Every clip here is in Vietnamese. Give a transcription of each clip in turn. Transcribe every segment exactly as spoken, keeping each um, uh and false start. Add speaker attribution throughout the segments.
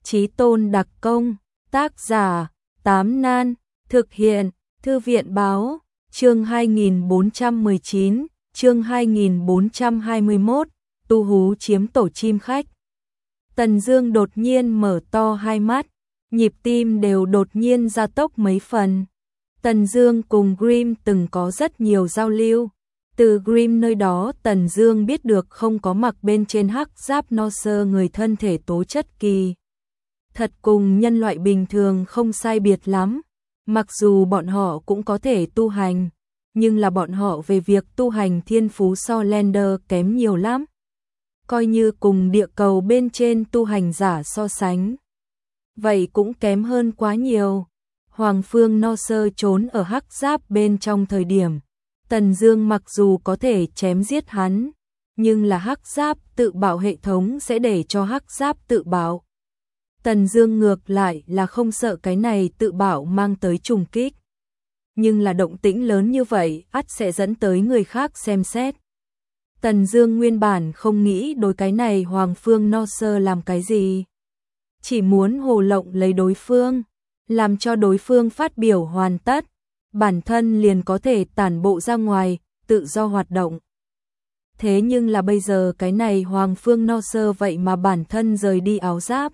Speaker 1: Chí Tôn đặc công, tác giả, Tám Nan, thực hiện, Thư viện báo, chương hai nghìn bốn trăm mười chín, chương hai nghìn bốn trăm hai mươi mốt, tu hú chiếm tổ chim khách. Tần Dương đột nhiên mở to hai mắt, nhịp tim đều đột nhiên gia tốc mấy phần. Tần Dương cùng Grimm từng có rất nhiều giao lưu. Từ Grimm nơi đó Tần Dương biết được không có mặc bên trên hắc giáp no sơ người thân thể tố chất kỳ thật cùng nhân loại bình thường không sai biệt lắm. Mặc dù bọn họ cũng có thể tu hành, nhưng là bọn họ về việc tu hành thiên phú so Lander kém nhiều lắm. Coi như cùng địa cầu bên trên tu hành giả so sánh, vậy cũng kém hơn quá nhiều. Hoàng Phương no sơ trốn ở hắc giáp bên trong thời điểm, Tần Dương mặc dù có thể chém giết hắn, nhưng là hắc giáp tự bảo hệ thống sẽ để cho hắc giáp tự bảo. Tần Dương ngược lại là không sợ cái này tự bảo mang tới trùng kích. Nhưng là động tĩnh lớn như vậy, ắt sẽ dẫn tới người khác xem xét. Tần Dương nguyên bản không nghĩ đối cái này Hoàng Phương no sơ làm cái gì, chỉ muốn hồ lộng lấy đối phương, làm cho đối phương phát biểu hoàn tất, bản thân liền có thể tản bộ ra ngoài, tự do hoạt động. Thế nhưng là bây giờ cái này Hoàng Phương no sơ vậy mà bản thân rời đi áo giáp.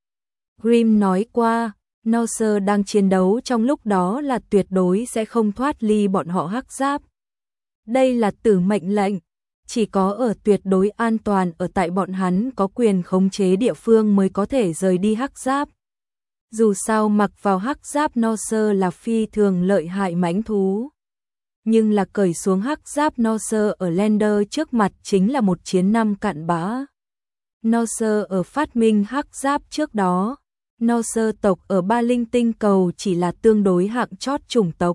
Speaker 1: Grimm nói qua, no sơ đang chiến đấu trong lúc đó là tuyệt đối sẽ không thoát ly bọn họ hắc giáp. Đây là tử mệnh lệnh, chỉ có ở tuyệt đối an toàn ở tại bọn hắn có quyền khống chế địa phương mới có thể rời đi hắc giáp. Dù sao mặc vào hắc giáp no sơ là phi thường lợi hại mãnh thú, nhưng là cởi xuống hắc giáp no sơ ở Lander trước mặt chính là một chiến năm cặn bã. No sơ ở phát minh hắc giáp trước đó, no sơ tộc ở Ba Linh tinh cầu chỉ là tương đối hạng chót chủng tộc.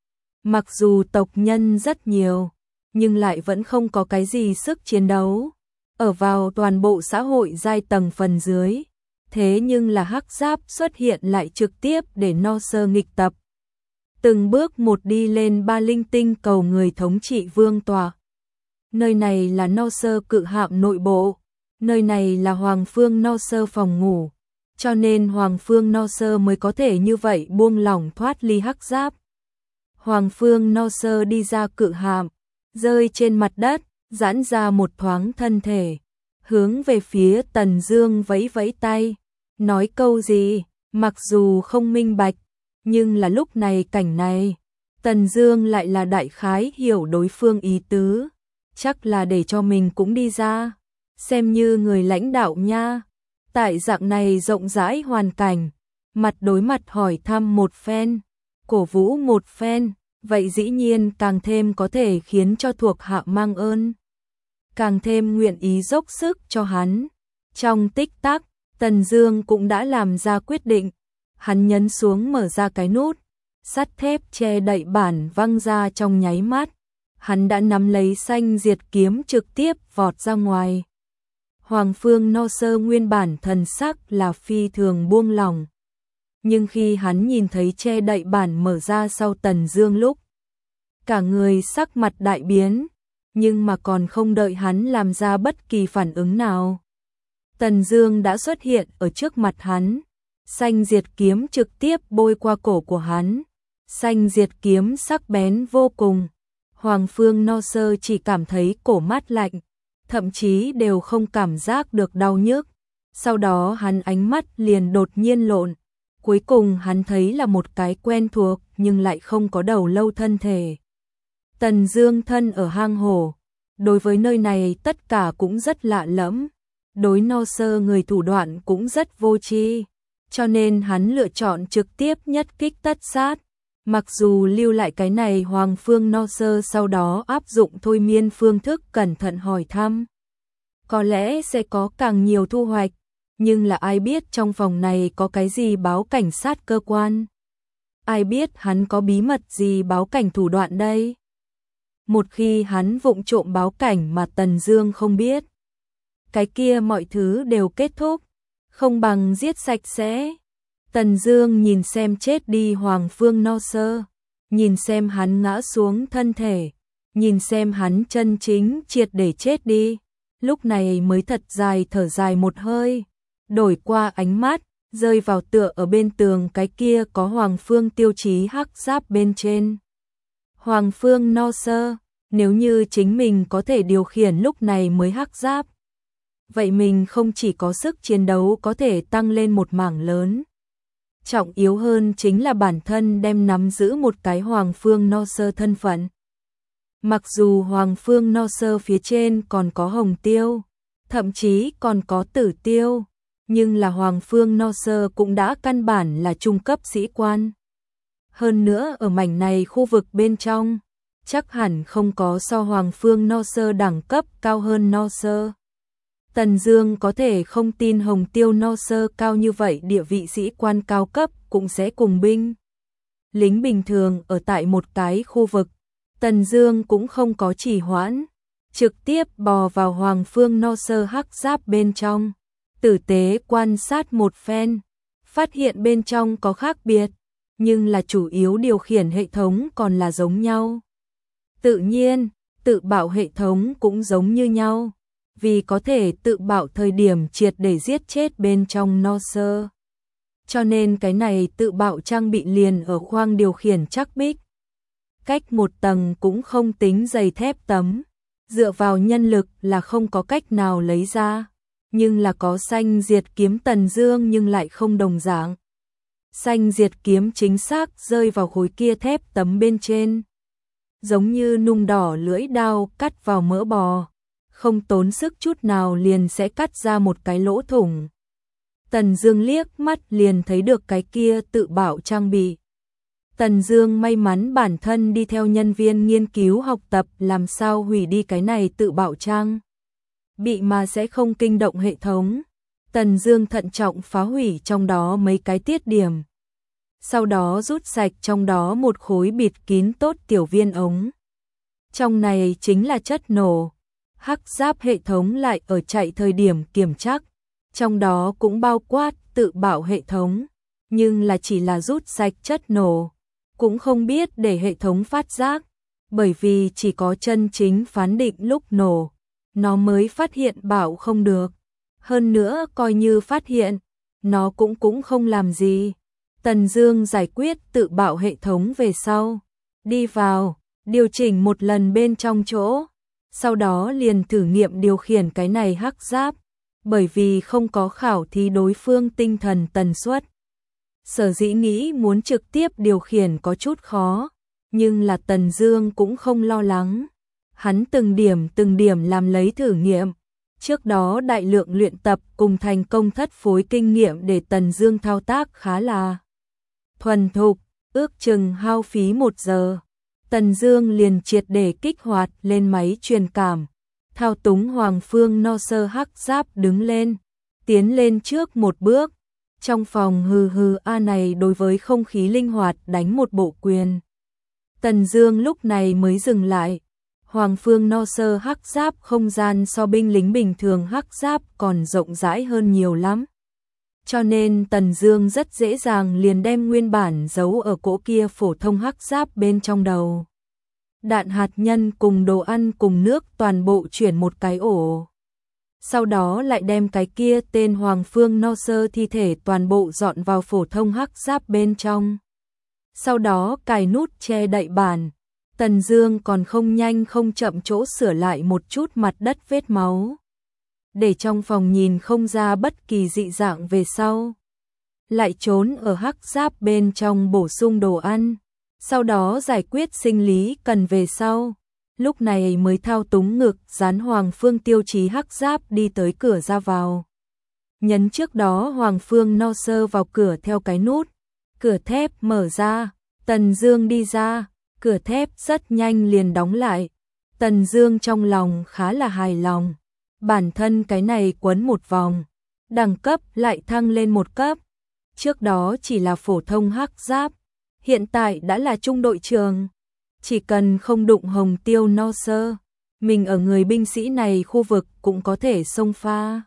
Speaker 1: Mặc dù tộc nhân rất nhiều, nhưng lại vẫn không có cái gì sức chiến đấu, ở vào toàn bộ xã hội giai tầng phần dưới. Thế nhưng là hắc giáp xuất hiện lại trực tiếp để no sơ nghịch tập. Từng bước một đi lên Ba Linh tinh cầu người thống trị vương tọa. Nơi này là no sơ cự hạm nội bộ, nơi này là Hoàng Phương no sơ phòng ngủ, cho nên Hoàng Phương no sơ mới có thể như vậy buông lỏng thoát ly hắc giáp. Hoàng Phương no sơ đi ra cự hạm, rơi trên mặt đất, giãn ra một thoáng thân thể, hướng về phía Tần Dương vẫy vẫy tay, nói câu gì, mặc dù không minh bạch, nhưng là lúc này cảnh này, Tần Dương lại là đại khái hiểu đối phương ý tứ, chắc là để cho mình cũng đi ra, xem như người lãnh đạo nha. Tại dạng này rộng rãi hoàn cảnh, mặt đối mặt hỏi thăm một phen, cổ vũ một phen, vậy dĩ nhiên càng thêm có thể khiến cho thuộc hạ mang ơn, càng thêm nguyện ý dốc sức cho hắn. Trong tích tắc, Tần Dương cũng đã làm ra quyết định, hắn nhấn xuống mở ra cái nút, sắt thép che đậy bản văng ra trong nháy mắt, hắn đã nắm lấy xanh diệt kiếm trực tiếp vọt ra ngoài. Hoàng Phương no sơ nguyên bản thần sắc là phi thường buông lỏng, nhưng khi hắn nhìn thấy che đậy bản mở ra sau Tần Dương lúc, cả người sắc mặt đại biến, nhưng mà còn không đợi hắn làm ra bất kỳ phản ứng nào, Tần Dương đã xuất hiện ở trước mặt hắn, xanh diệt kiếm trực tiếp bôi qua cổ của hắn, xanh diệt kiếm sắc bén vô cùng. Hoàng Phương no sơ chỉ cảm thấy cổ mát lạnh, thậm chí đều không cảm giác được đau nhức. Sau đó hắn ánh mắt liền đột nhiên lộn, cuối cùng hắn thấy là một cái quen thuộc nhưng lại không có đầu lâu thân thể. Tần Dương thân ở hang hổ, đối với nơi này tất cả cũng rất lạ lẫm, đối no sơ người thủ đoạn cũng rất vô tri, cho nên hắn lựa chọn trực tiếp nhất kích tất sát. Mặc dù lưu lại cái này Hoàng Phương no sơ sau đó áp dụng thôi miên phương thức cẩn thận hỏi thăm, có lẽ sẽ có càng nhiều thu hoạch, nhưng là ai biết trong phòng này có cái gì báo cảnh sát cơ quan, ai biết hắn có bí mật gì báo cảnh thủ đoạn đây. Một khi hắn vụng trộm báo cảnh mà Tần Dương không biết, cái kia mọi thứ đều kết thúc, không bằng giết sạch sẽ. Tần Dương nhìn xem chết đi Hoàng Phương no sơ, nhìn xem hắn ngã xuống thân thể, nhìn xem hắn chân chính triệt để chết đi, lúc này mới thật dài thở dài một hơi, đổi qua ánh mắt, rơi vào tựa ở bên tường cái kia có Hoàng Phương tiêu chí hắc giáp bên trên. Hoàng Phương no sơ, nếu như chính mình có thể điều khiển lúc này mới hắc giáp. Vậy mình không chỉ có sức chiến đấu có thể tăng lên một mảng lớn. Trọng yếu hơn chính là bản thân đem nắm giữ một cái Hoàng Phương no sơ thân phận. Mặc dù Hoàng Phương no sơ phía trên còn có hồng tiêu, thậm chí còn có tử tiêu, nhưng là Hoàng Phương no sơ cũng đã căn bản là trung cấp sĩ quan. Hơn nữa ở mảnh này khu vực bên trong, chắc hẳn không có so Hoàng Phương no sơ đẳng cấp cao hơn no sơ. Tần Dương có thể không tin hồng tiêu no sơ cao như vậy địa vị sĩ quan cao cấp cũng sẽ cùng binh. Lính bình thường ở tại một cái khu vực, Tần Dương cũng không có trì hoãn, trực tiếp bò vào Hoàng Phương no sơ hắc giáp bên trong, tử tế quan sát một phen, phát hiện bên trong có khác biệt, nhưng là chủ yếu điều khiển hệ thống còn là giống nhau. Tự nhiên, tự bảo hệ thống cũng giống như nhau, vì có thể tự bảo thời điểm triệt để giết chết bên trong no sơ. Cho nên cái này tự bảo trang bị liền ở khoang điều khiển chắc bích. Cách một tầng cũng không tính dày thép tấm, dựa vào nhân lực là không có cách nào lấy ra, nhưng là có xanh diệt kiếm Tần Dương nhưng lại không đồng dạng. Xanh diệt kiếm chính xác rơi vào khối kia thép tấm bên trên, giống như nung đỏ lưỡi dao cắt vào mỡ bò, không tốn sức chút nào liền sẽ cắt ra một cái lỗ thủng. Tần Dương liếc mắt liền thấy được cái kia tự bảo trang bị. Tần Dương may mắn bản thân đi theo nhân viên nghiên cứu học tập làm sao hủy đi cái này tự bảo trang bị mà sẽ không kinh động hệ thống. Tần Dương thận trọng phá hủy trong đó mấy cái tiết điểm, sau đó rút sạch trong đó một khối bịt kín tốt tiểu viên ống. Trong này chính là chất nổ. Hắc giáp hệ thống lại ở chạy thời điểm kiểm tra, trong đó cũng bao quát tự bảo hệ thống, nhưng là chỉ là rút sạch chất nổ, cũng không biết để hệ thống phát giác, bởi vì chỉ có chân chính phán định lúc nổ, nó mới phát hiện bảo không được. Hơn nữa coi như phát hiện, nó cũng cũng không làm gì. Tần Dương giải quyết tự bảo hệ thống về sau, đi vào, điều chỉnh một lần bên trong chỗ, sau đó liền thử nghiệm điều khiển cái này hắc giáp, bởi vì không có khảo thí đối phương tinh thần tần suất. Sở dĩ nghĩ muốn trực tiếp điều khiển có chút khó, nhưng là Tần Dương cũng không lo lắng. Hắn từng điểm từng điểm làm lấy thử nghiệm. Trước đó đại lượng luyện tập cùng thành công thất phối kinh nghiệm để Tần Dương thao tác khá là thuần thục, ước chừng hao phí một giờ. Tần Dương liền triệt để kích hoạt lên máy truyền cảm, thao túng Hoàng Phương no sơ hắc giáp đứng lên, tiến lên trước một bước. Trong phòng hừ hừ a này đối với không khí linh hoạt đánh một bộ quyền. Tần Dương lúc này mới dừng lại. Hoàng Phương no sơ hắc giáp không gian so binh lính bình thường hắc giáp còn rộng rãi hơn nhiều lắm. Cho nên Tần Dương rất dễ dàng liền đem nguyên bản giấu ở cỗ kia phổ thông hắc giáp bên trong đầu. Đạn hạt nhân cùng đồ ăn cùng nước toàn bộ chuyển một cái ổ. Sau đó lại đem cái kia tên Hoàng Phương no sơ thi thể toàn bộ dọn vào phổ thông hắc giáp bên trong. Sau đó cài nút che đậy bàn. Tần Dương còn không nhanh không chậm chỗ sửa lại một chút mặt đất vết máu, để trong phòng nhìn không ra bất kỳ dị dạng về sau. Lại trốn ở hắc giáp bên trong bổ sung đồ ăn, sau đó giải quyết sinh lý cần về sau. Lúc này mới thao túng ngực dán Hoàng Phương tiêu chí hắc giáp đi tới cửa ra vào. Nhấn trước đó Hoàng Phương no sơ vào cửa theo cái nút, cửa thép mở ra, Tần Dương đi ra, cửa thép rất nhanh liền đóng lại. Tần Dương trong lòng khá là hài lòng, bản thân cái này quấn một vòng, đẳng cấp lại thăng lên một cấp. Trước đó chỉ là phổ thông hắc giáp, hiện tại đã là trung đội trưởng. Chỉ cần không đụng hồng tiêu no sơ, mình ở người binh sĩ này khu vực cũng có thể xông pha.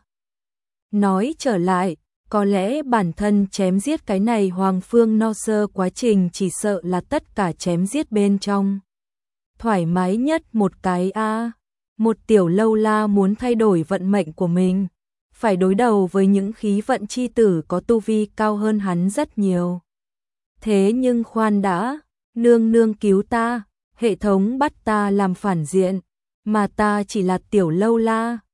Speaker 1: Nói trở lại, có lẽ bản thân chém giết cái này Hoàng Phương no sơ quá trình chỉ sợ là tất cả chém giết bên trong thoải mái nhất một cái a. À. Một tiểu lâu la muốn thay đổi vận mệnh của mình, phải đối đầu với những khí vận chi tử có tu vi cao hơn hắn rất nhiều. Thế nhưng khoan đã, nương nương cứu ta, hệ thống bắt ta làm phản diện, mà ta chỉ là tiểu lâu la,